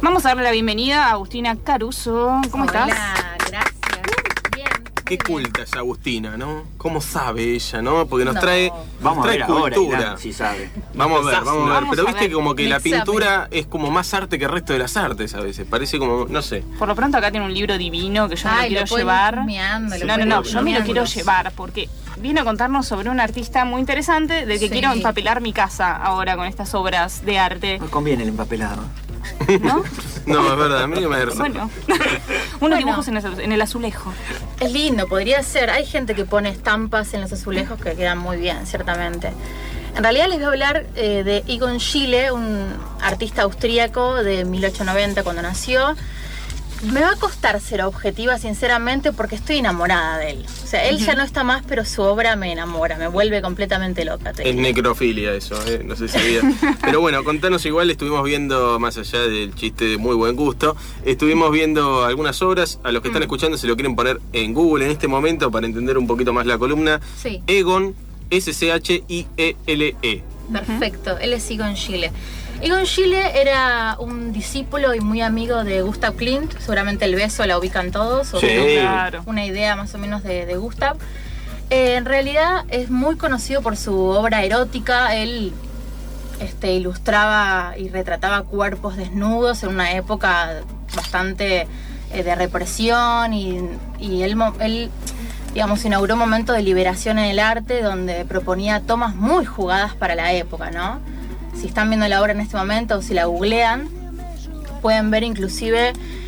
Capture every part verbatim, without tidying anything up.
Vamos a darle la bienvenida a Agustina Caruso. ¿Cómo Hola, estás? Hola, gracias. Bien. Qué culta es Agustina, ¿no? ¿Cómo sabe ella, no? Porque nos No. trae, nos Vamos a trae ver ahora, cultura. Irán, si sabe. Vamos a ver, vamos a ver. Vamos Pero a viste ver. que como que Un la examen. pintura es como más arte que el resto de las artes a veces. Parece como, no sé. Por lo pronto acá tiene un libro divino que yo me Ay, lo quiero lo pueden ir llevar. husmeando, lo No, no, pueden no, ir yo me lo quiero husmeando. llevar porque viene a contarnos sobre un artista muy interesante del que Sí. quiero empapelar mi casa ahora con estas obras de arte, No conviene el empapelado. ¿no? No, es verdad, a mí no me da Bueno, unos Bueno. dibujos en el, en el azulejo. Es lindo, podría ser. Hay gente que pone estampas en los azulejos que quedan muy bien, ciertamente. En realidad les voy a hablar eh, de Egon Schiele, un artista austríaco de mil ochocientos noventa cuando nació. Me va a costar ser objetiva, sinceramente, porque estoy enamorada de él. O sea, él ya no está más, pero su obra me enamora, me vuelve completamente loca. te Es digo. necrofilia eso, ¿eh? No sé si sabía. Pero bueno, contanos igual, estuvimos viendo, más allá del chiste de muy buen gusto, estuvimos viendo algunas obras. A los que están escuchando se lo quieren poner en Google en este momento para entender un poquito más la columna. Sí. Egon, S C H I E L E. Perfecto, él es Egon Schiele. Egon Schiele era un discípulo y muy amigo de Gustav Klimt, seguramente El beso la ubican todos, o Sí. tienen Claro. una idea más o menos de, de Gustav. Eh, en realidad es muy conocido por su obra erótica. Él este, ilustraba y retrataba cuerpos desnudos en una época bastante eh, de represión y, y él, mo- él digamos, inauguró un momento de liberación en el arte donde proponía tomas muy jugadas para la época, ¿no? Si están viendo la obra en este momento o si la googlean, pueden ver inclusive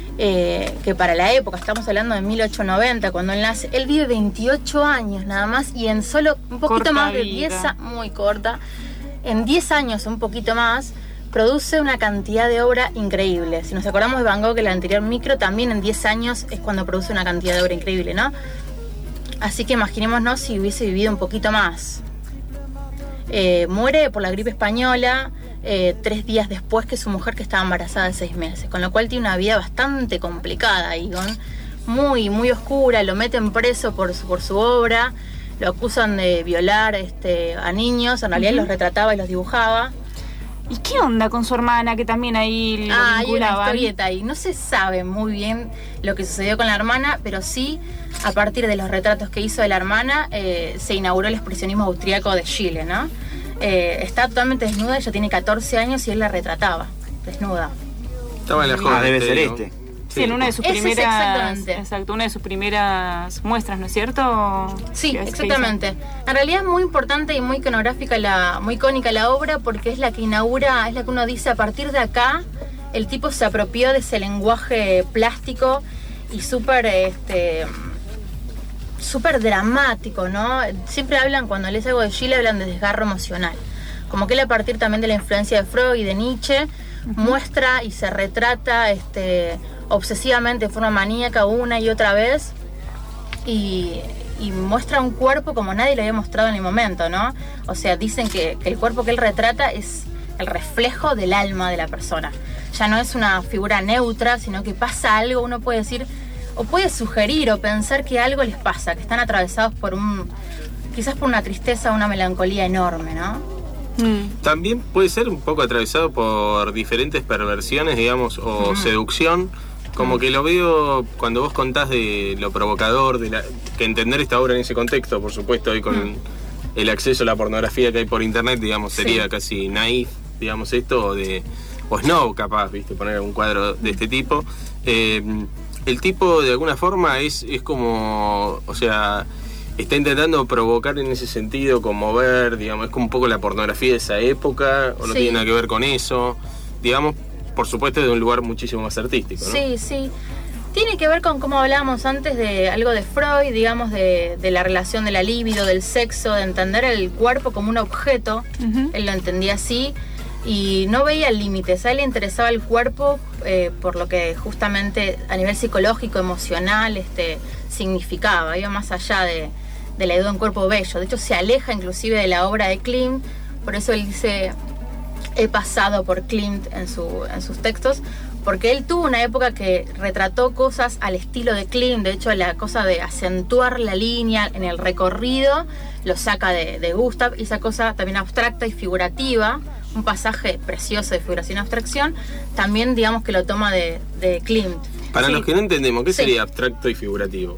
eh, que para la época, estamos hablando de mil ochocientos noventa, cuando él nace, él vive veintiocho años nada más y en solo un poquito Corta más de vida. diez años, muy corta, en diez años, un poquito más, produce una cantidad de obra increíble. Si nos acordamos de Van Gogh, el anterior micro, también en diez años es cuando produce una cantidad de obra increíble, ¿no? Así que imaginémonos si hubiese vivido un poquito más. Eh, muere por la gripe española eh, tres días después que su mujer, que estaba embarazada de seis meses, con lo cual tiene una vida bastante complicada, Egon, muy, muy oscura. Lo meten preso por su, por su obra, lo acusan de violar este, a niños, en realidad Ujú. los retrataba y los dibujaba. ¿Y qué onda con su hermana que también ahí lo Ah, hay una vinculaban? historieta ahí. No se sabe muy bien lo que sucedió con la hermana, pero sí, a partir de los retratos que hizo de la hermana, eh, se inauguró el expresionismo austríaco de Schiele, ¿no? Eh, está totalmente desnuda, ella tiene catorce años y él la retrataba, desnuda. Estaba en la joven. Ah, debe te ser digo. este. Sí, en una de sus Ese es primeras, exactamente. exacto, una de sus primeras muestras, ¿no es cierto? Sí, Que- que exactamente. En realidad es muy importante y muy iconográfica, la, muy icónica la obra, porque es la que inaugura, es la que uno dice, a partir de acá, el tipo se apropió de ese lenguaje plástico y súper, este, súper dramático, ¿no? Siempre hablan, cuando lees algo de Schiele, hablan de desgarro emocional. Como que él, a partir también de la influencia de Freud y de Nietzsche, muestra y se retrata este, obsesivamente, de forma maníaca, una y otra vez, y, y muestra un cuerpo como nadie lo había mostrado en el momento, ¿no? O sea, dicen que, que el cuerpo que él retrata es el reflejo del alma de la persona. Ya no es una figura neutra, sino que pasa algo, uno puede decir, o puede sugerir o pensar que algo les pasa, que están atravesados por un, quizás por una tristeza, una melancolía enorme, ¿no? Mm. También puede ser un poco atravesado por diferentes perversiones, digamos, o Mm. seducción. Como que lo veo cuando vos contás de lo provocador, de la, que entender esta obra en ese contexto, por supuesto, hoy con Mm. el acceso a la pornografía que hay por internet, digamos, sería Sí. casi naif, digamos, esto, o de o snob, capaz, viste, poner un cuadro de este tipo. Eh, el tipo, de alguna forma, es, es como, o sea, está intentando provocar en ese sentido, conmover, digamos, es como un poco la pornografía de esa época, o no Sí. tiene nada que ver con eso, digamos, por supuesto, de un lugar muchísimo más artístico, ¿no? Sí, sí. Tiene que ver con, como hablábamos antes, de algo de Freud, digamos, de, de la relación de la libido, del sexo, de entender el cuerpo como un objeto. Ujú. Él lo entendía así y no veía límites. A él le interesaba el cuerpo eh, por lo que justamente a nivel psicológico, emocional, este, significaba. Iba más allá de, de la idea de un cuerpo bello. De hecho, se aleja inclusive de la obra de Klimt. Por eso él dice, he pasado por Klimt en, su, en sus textos, porque él tuvo una época que retrató cosas al estilo de Klimt. De hecho, la cosa de acentuar la línea en el recorrido lo saca de, de Gustav, y esa cosa también abstracta y figurativa, un pasaje precioso de figuración y abstracción, también digamos que lo toma de, de Klimt. Para sí. los que no entendemos, ¿qué sí. sería abstracto y figurativo?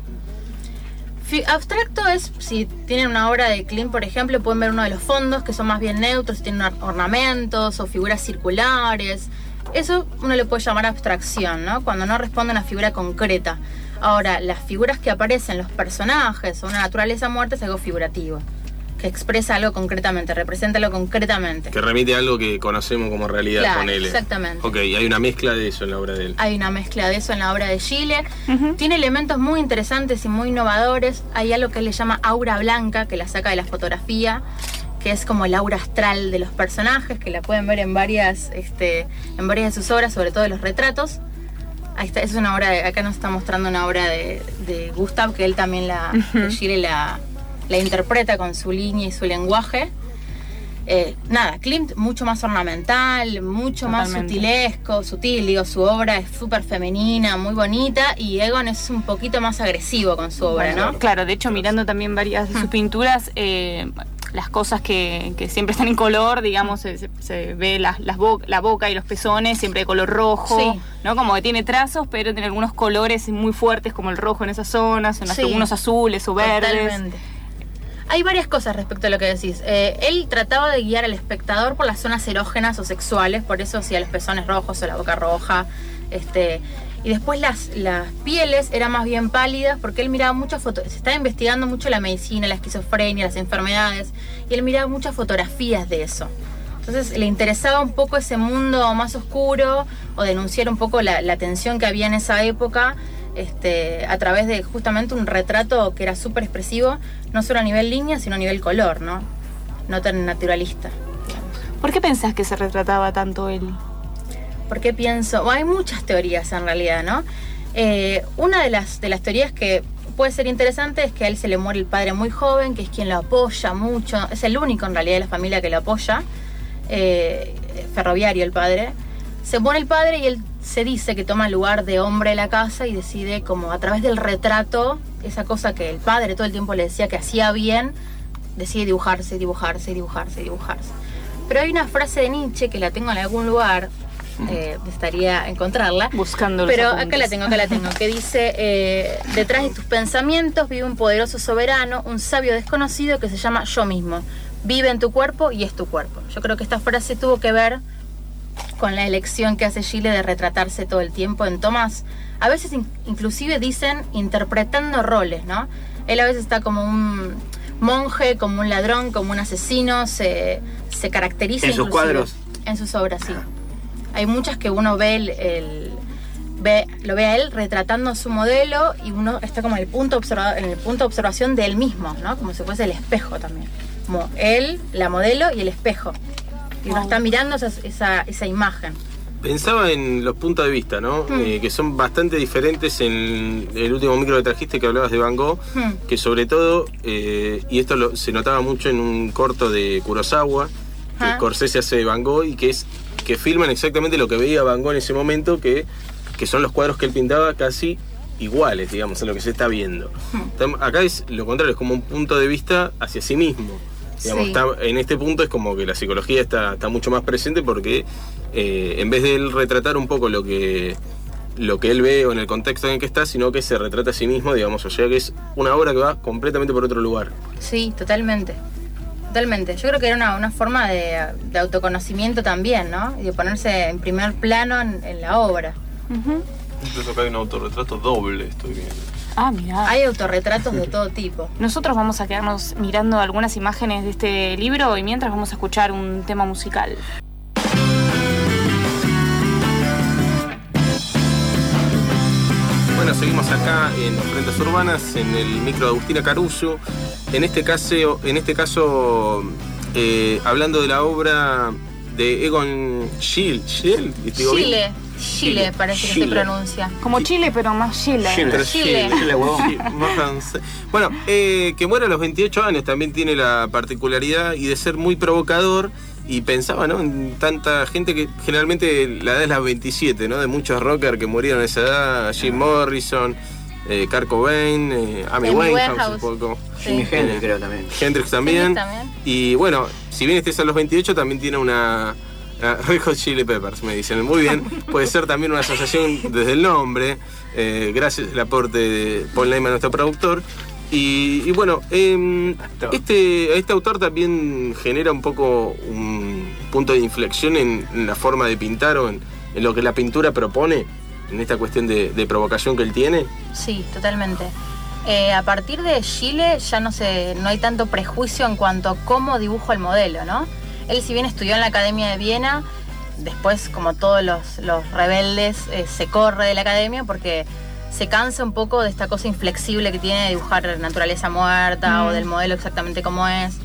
Abstracto es, si tienen una obra de Klimt, por ejemplo, pueden ver uno de los fondos que son más bien neutros, tienen ornamentos o figuras circulares. Eso uno le puede llamar abstracción, ¿no? Cuando no responde a una figura concreta. Ahora, las figuras que aparecen, los personajes o una naturaleza muerta es algo figurativo, que expresa algo concretamente, representa algo concretamente. Que remite a algo que conocemos como realidad, claro, con él. Exactamente. Ok, hay una mezcla de eso en la obra de él. Hay una mezcla de eso en la obra de Schiele. Uh-huh. Tiene elementos muy interesantes y muy innovadores. Hay algo que él le llama aura blanca, que la saca de la fotografía, que es como el aura astral de los personajes, que la pueden ver en varias, este, en varias de sus obras, sobre todo de los retratos. Ahí está, es una obra, de, acá nos está mostrando una obra de, de Gustav, que él también la, uh-huh. de Schiele la, la interpreta con su línea y su lenguaje. Eh, nada, Klimt mucho más ornamental, mucho Totalmente. más sutilesco, sutil, digo, su obra es súper femenina, muy bonita, y Egon es un poquito más agresivo con su obra, bueno, ¿no? Claro, de hecho, mirando también varias de sus pinturas, eh, las cosas que, que siempre están en color, digamos, se, se, se ve la, las bo la boca y los pezones siempre de color rojo, sí. ¿no? Como que tiene trazos, pero tiene algunos colores muy fuertes, como el rojo en esas zonas, en sí. algunos azules o verdes. Totalmente. Hay varias cosas respecto a lo que decís. Eh, él trataba de guiar al espectador por las zonas erógenas o sexuales, por eso hacía los pezones rojos o la boca roja. Este, y después las, las pieles eran más bien pálidas, porque él miraba muchas fotos. Se estaba investigando mucho la medicina, la esquizofrenia, las enfermedades, y él miraba muchas fotografías de eso. Entonces le interesaba un poco ese mundo más oscuro, o denunciar un poco la, la tensión que había en esa época. Este, a través de justamente un retrato que era súper expresivo, no solo a nivel línea, sino a nivel color, ¿no? No tan naturalista. ¿Por qué pensás que se retrataba tanto él? ¿Por qué pienso? Bueno, hay muchas teorías en realidad, ¿no? Eh, una de las, de las teorías que puede ser interesante es que a él se le muere el padre muy joven, que es quien lo apoya mucho, es el único en realidad de la familia que lo apoya, eh, ferroviario el padre. Se muere el padre y él se dice que toma el lugar de hombre de la casa y decide, como a través del retrato, esa cosa que el padre todo el tiempo le decía que hacía bien, decide dibujarse, dibujarse, dibujarse, dibujarse. Pero hay una frase de Nietzsche que la tengo en algún lugar, eh, estaría encontrarla, buscando, pero acá la tengo, acá la tengo, que dice, eh, detrás de tus pensamientos vive un poderoso soberano, un sabio desconocido que se llama yo mismo. Vive en tu cuerpo y es tu cuerpo. Yo creo que esta frase tuvo que ver con la elección que hace Schiele de retratarse todo el tiempo en tomas. A veces in inclusive dicen interpretando roles, ¿no? Él a veces está como un monje, como un ladrón, como un asesino, se, se caracteriza. ¿En sus cuadros? En sus obras, sí. Hay muchas que uno ve, el, el, ve lo ve a él retratando a su modelo y uno está como en el punto, observa en el punto de observación de él mismo, ¿no? Como si fuese el espejo también. Como él, la modelo y el espejo. Y uno está mirando esa, esa, esa imagen. Pensaba en los puntos de vista, ¿no? Mm. Eh, que son bastante diferentes en el último micro que trajiste, que hablabas de Van Gogh, mm. que sobre todo, eh, y esto lo, se notaba mucho en un corto de Kurosawa, que ¿Ah? Scorsese hace de Van Gogh, y que es que filman exactamente lo que veía Van Gogh en ese momento, que, que son los cuadros que él pintaba casi iguales, digamos, a lo que se está viendo. Mm. Acá es lo contrario, es como un punto de vista hacia sí mismo. Digamos, sí. está, en este punto es como que la psicología está, está mucho más presente porque eh, en vez de él retratar un poco lo que, lo que él ve o en el contexto en el que está, sino que se retrata a sí mismo, digamos, o sea que es una obra que va completamente por otro lugar. Sí, totalmente. Totalmente. Yo creo que era una, una forma de, de autoconocimiento también, ¿no? Y de ponerse en primer plano en, en la obra. Uh-huh. Incluso acá hay un autorretrato doble, estoy viendo. Ah, mirá. Hay autorretratos de todo tipo. Nosotros vamos a quedarnos mirando algunas imágenes de este libro y mientras vamos a escuchar un tema musical. Bueno, seguimos acá en Ofrendas Urbanas, en el micro de Agustina Caruso. En este caso, en este caso eh, hablando de la obra de Egon Schiele. Schiele. Schiele. Chile, parece Chile. Que se pronuncia. Como Chile, pero más Chile. Chile. Chile. Chile, bueno, eh, que muere a los veintiocho años también tiene la particularidad y de ser muy provocador. Y pensaba, ¿no? En tanta gente que generalmente la edad es la veintisiete, ¿no? De muchos rockers que murieron a esa edad. Jim Morrison, eh, Kurt Cobain, eh, Amy Winehouse un poco. Sí. Jimi Hendrix creo también. Hendrix también. también. Y bueno, si bien este es a los veintiocho, también tiene una... Ah, Red Hot Chili Peppers, me dicen. Muy bien, puede ser también una asociación desde el nombre, eh, gracias al aporte de Paul Neyman, nuestro productor. Y, y bueno, eh, este, este autor también genera un poco un punto de inflexión en, en la forma de pintar o en, en lo que la pintura propone, en esta cuestión de, de provocación que él tiene. Sí, totalmente. Eh, a partir de Schiele ya no se, no hay tanto prejuicio en cuanto a cómo dibuja el modelo, ¿no? Él, si bien estudió en la Academia de Viena, después, como todos los, los rebeldes, eh, se corre de la academia porque se cansa un poco de esta cosa inflexible que tiene de dibujar naturaleza muerta mm. o del modelo exactamente como es.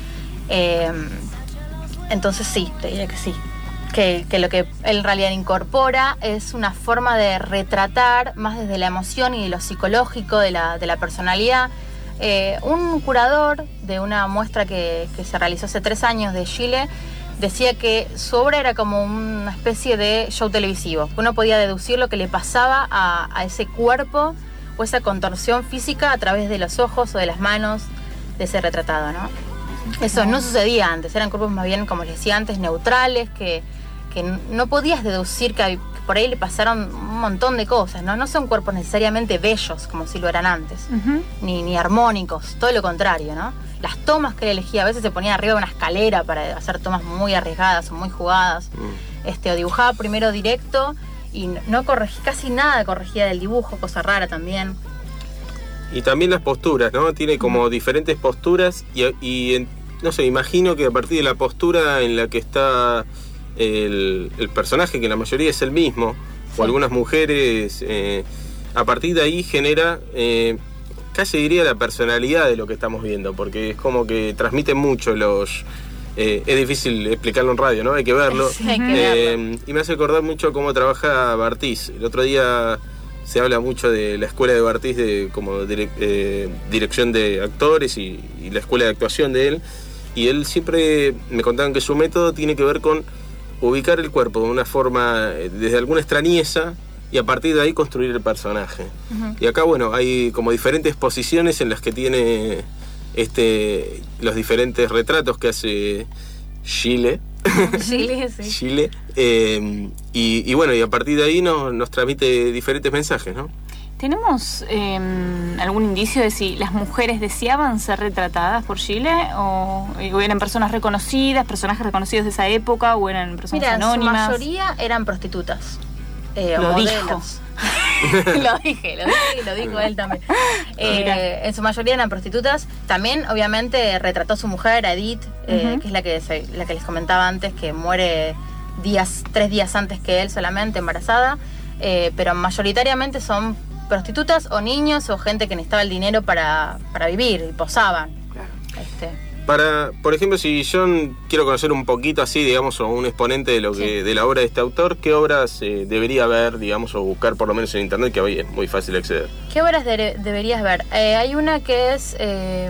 Eh, entonces sí, te diría que sí. Que, que lo que él en realidad incorpora es una forma de retratar más desde la emoción y de lo psicológico de la, de la personalidad. Eh, un curador de una muestra que, que se realizó hace tres años de Schiele decía que su obra era como una especie de show televisivo. Uno podía deducir lo que le pasaba a, a ese cuerpo o esa contorsión física a través de los ojos o de las manos de ese retratado, ¿no? Eso no sucedía antes, eran cuerpos más bien, como les decía antes, neutrales, que, que no podías deducir que por ahí le pasaron un montón de cosas, ¿no? No son cuerpos necesariamente bellos, como si lo eran antes, uh-huh. ni, ni armónicos, todo lo contrario, ¿no? Las tomas que él elegía, a veces se ponía arriba de una escalera para hacer tomas muy arriesgadas o muy jugadas, uh-huh. este, o dibujaba primero directo y no corregía, casi nada corregía del dibujo, cosa rara también. Y también las posturas, ¿no? Tiene como uh-huh. diferentes posturas y, y, no sé, imagino que a partir de la postura en la que está El, el personaje, que la mayoría es el mismo, sí. o algunas mujeres, eh, a partir de ahí genera, eh, casi diría la personalidad de lo que estamos viendo, porque es como que transmite mucho los... Eh, es difícil explicarlo en radio, ¿no? Hay que verlo. Sí, hay que eh, verlo. Y me hace acordar mucho cómo trabaja Bartiz. El otro día se habla mucho de la escuela de Bartiz, de como dire, eh, dirección de actores y, y la escuela de actuación de él, y él siempre me contaban que su método tiene que ver con ubicar el cuerpo de una forma, desde alguna extrañeza, y a partir de ahí construir el personaje. Uh-huh. Y acá, bueno, hay como diferentes posiciones en las que tiene este los diferentes retratos que hace Schiele. Schiele, sí. Schiele. Eh, y, y bueno, y a partir de ahí nos, nos transmite diferentes mensajes, ¿no? ¿Tenemos eh, algún indicio de si las mujeres deseaban ser retratadas por Schiele o, o eran personas reconocidas, personajes reconocidos de esa época o eran personas Mira, anónimas? Mira, su mayoría eran prostitutas. Eh, lo o dijo. lo dije, lo dije y lo dijo él también. Eh, en su mayoría eran prostitutas. También, obviamente, retrató a su mujer, a Edith, eh, uh-huh. que es la que, la que les comentaba antes, que muere días, tres días antes que él solamente, embarazada. Eh, pero mayoritariamente son prostitutas o niños o gente que necesitaba el dinero para, para vivir y posaban. Claro. Este. Para, por ejemplo, si yo quiero conocer un poquito así, digamos, o un exponente de lo que sí. de la obra de este autor, ¿qué obras eh, debería ver, digamos, o buscar por lo menos en internet, que hoy es muy fácil acceder? ¿Qué obras de, deberías ver? Eh, hay una que es eh,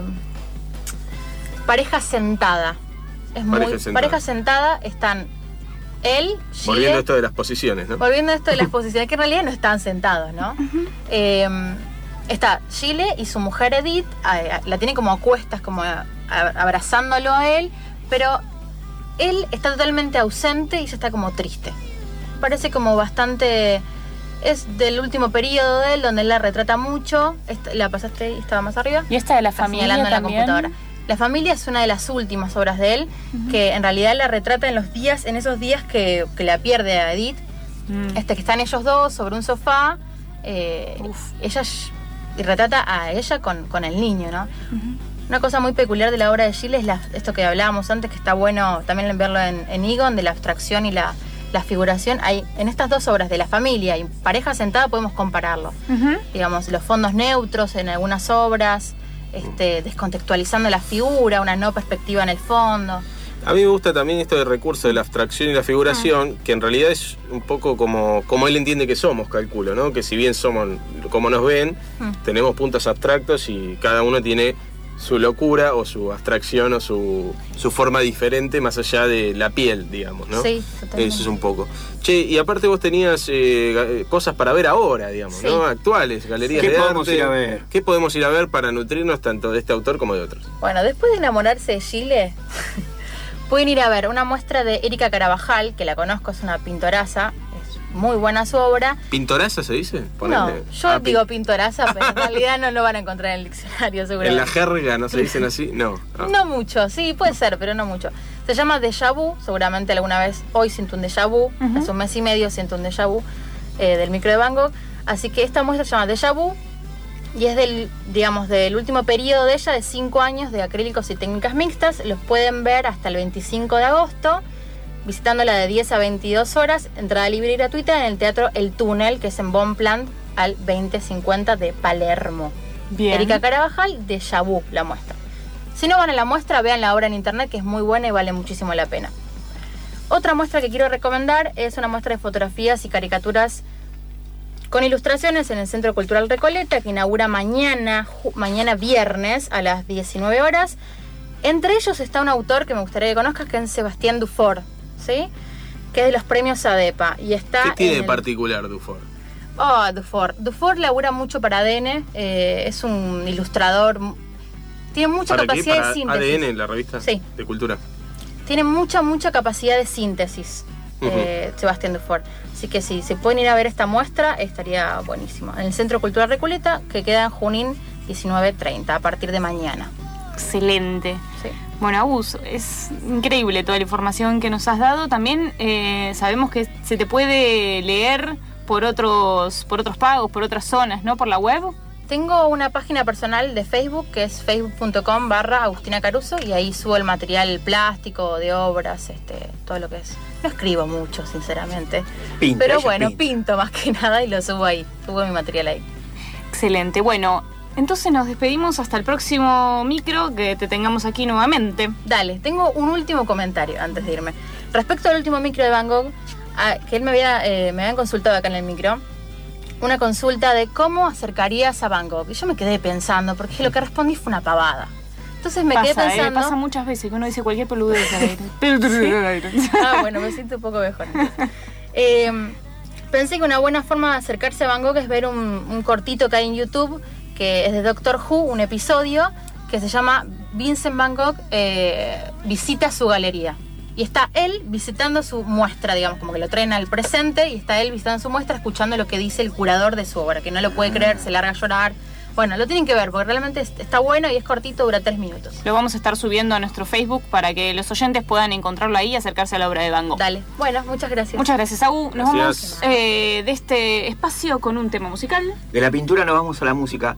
Pareja Sentada. Es pareja muy sentada. Pareja Sentada, están él, Schiele, volviendo a esto de las posiciones, ¿no? Volviendo a esto de las posiciones, que en realidad no están sentados, ¿no? Uh-huh. Eh, está Schiele y su mujer Edith, a, a, la tiene como a cuestas, como a, a, abrazándolo a él, pero él está totalmente ausente y se está como triste. Parece como bastante... Es del último periodo de él, donde él la retrata mucho. Esta, la pasaste ahí, estaba más arriba. ¿Y esta de la familia señalando también? En la computadora. La familia es una de las últimas obras de él, uh-huh. que en realidad la retrata en los días, en esos días que, que la pierde a Edith. Mm. Este, que están ellos dos sobre un sofá. Eh, ella y retrata a ella con, con el niño, ¿no? Uh-huh. Una cosa muy peculiar de la obra de Schiele es la, esto que hablábamos antes, que está bueno también verlo en, en Egon, de la abstracción y la, la figuración. Hay, en estas dos obras de la familia y Pareja Sentada podemos compararlo. Uh-huh. Digamos, los fondos neutros en algunas obras, este, descontextualizando la figura, una no perspectiva en el fondo. A mí me gusta también esto del recurso de la abstracción y la figuración, ah. que en realidad es un poco como, como él entiende que somos, calculo, ¿no? Que si bien somos como nos ven, ah. tenemos puntos abstractos y cada uno tiene su locura o su abstracción o su, su forma diferente más allá de la piel, digamos, ¿no? Sí, totalmente. Eso es un poco. Che, y aparte vos tenías eh, cosas para ver ahora, digamos, sí. ¿no? Actuales, galerías ¿Qué de podemos arte. ir a ver? ¿Qué podemos ir a ver para nutrirnos tanto de este autor como de otros? Bueno, después de enamorarse de Schiele... pueden ir a ver una muestra de Erika Carabajal, que la conozco, es una pintoraza, es muy buena su obra. ¿Pintoraza se dice? Ponele. No, yo ah, digo pin... pintoraza, pero en realidad no lo van a encontrar en el diccionario seguramente. ¿En la jerga no se dicen así? No. Ah. No mucho, sí, puede ser, pero no mucho. Se llama Déjà Vu, seguramente alguna vez hoy siento un déjà vu, uh-huh. hace un mes y medio siento un déjà vu eh, del micro de Van Gogh. Así que esta muestra se llama Déjà Vu y es del, digamos, del último periodo de ella, de cinco años de acrílicos y técnicas mixtas. Los pueden ver hasta el veinticinco de agosto, visitándola de diez a veintidós horas, entrada libre y gratuita en el Teatro El Túnel, que es en Bonpland al veinte cincuenta de Palermo. Bien. Erika Carabajal, Déjà Vu, la muestra. Si no van a la muestra, vean la obra en internet, que es muy buena y vale muchísimo la pena. Otra muestra que quiero recomendar es una muestra de fotografías y caricaturas con ilustraciones en el Centro Cultural Recoleta, que inaugura mañana, mañana viernes a las diecinueve horas. Entre ellos está un autor que me gustaría que conozcas, que es Sebastián Dufour, ¿sí? Que es de los premios ADEPA. Y está ¿Qué tiene de el... particular Dufour? Oh, Dufour. Dufour labura mucho para A D N, eh, es un ilustrador, tiene mucha ¿Para capacidad qué? ¿Para de síntesis. A D N, la revista sí. de cultura? Tiene mucha, mucha capacidad de síntesis, uh-huh. eh, Sebastián Dufour. Así que si se pueden ir a ver esta muestra, estaría buenísimo. En el Centro Cultural Recoleta, que queda en Junín diecinueve treinta, a partir de mañana. Excelente. Sí. Bueno, Agus, es increíble toda la información que nos has dado. También eh, sabemos que se te puede leer por otros, por otros pagos, por otras zonas, ¿no? Por la web. Tengo una página personal de Facebook que es facebook punto com barra Agustina Caruso y ahí subo el material plástico de obras, este, todo lo que es. No escribo mucho, sinceramente. Pinta, pero bueno, pinta. pinto más que nada y lo subo ahí. Subo mi material ahí. Excelente. Bueno, entonces nos despedimos hasta el próximo micro, que te tengamos aquí nuevamente. Dale, tengo un último comentario antes de irme. Respecto al último micro de Van Gogh, a, que él me había, eh, me habían consultado acá en el micro, una consulta de cómo acercarías a Van Gogh. Y yo me quedé pensando, porque lo que respondí fue una pavada. Entonces me pasa, quedé pensando... Eh, pasa muchas veces que uno dice cualquier peludez. ¿Sí? Ah, bueno, me siento un poco mejor. eh, pensé que una buena forma de acercarse a Van Gogh es ver un, un cortito que hay en YouTube, que es de Doctor Who, un episodio que se llama Vincent Van Gogh eh, visita su galería. Y está él visitando su muestra, digamos, como que lo traen al presente y está él visitando su muestra, escuchando lo que dice el curador de su obra, que no lo puede creer, se larga a llorar. Bueno, lo tienen que ver, porque realmente está bueno y es cortito, dura tres minutos. Lo vamos a estar subiendo a nuestro Facebook para que los oyentes puedan encontrarlo ahí y acercarse a la obra de Van Gogh. Dale, bueno, muchas gracias. Muchas gracias, Agu. Nos Gracias. vamos eh, de este espacio con un tema musical. De la pintura nos vamos a la música.